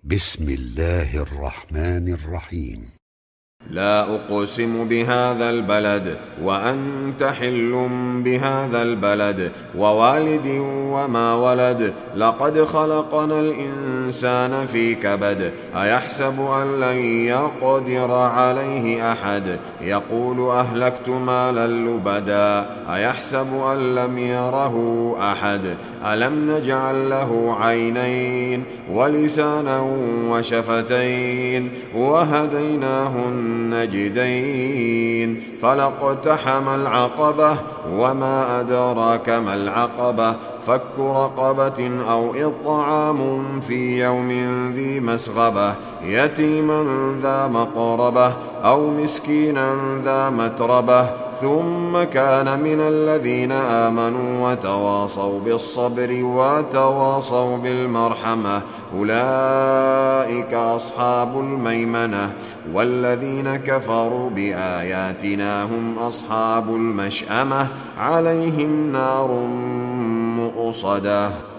بسم الله الرحمن الرحيم. لا أقسم بهذا البلد وأنت حل بهذا البلد ووالد وما ولد لقد خلقنا الإنسان في كبد أيحسب أن لن يقدر عليه أحد يقول أهلكت مالا لبدا أيحسب أن لم يره أحد ألم نجعل له عينين ولسانا وشفتين وهديناه النجدين فلاقتحم العقبة وما أدراك ما العقبة فك رقبة أو إطعام في يوم ذي مسغبة يتيما ذا مقربة أو مسكينا ذا متربة ثم كان من الذين آمنوا وتواصوا بالصبر وتواصوا بالمرحمة أولئك أصحاب الميمنة والذين كفروا بآياتنا هم أصحاب المشأمة عليهم نار مؤصدة.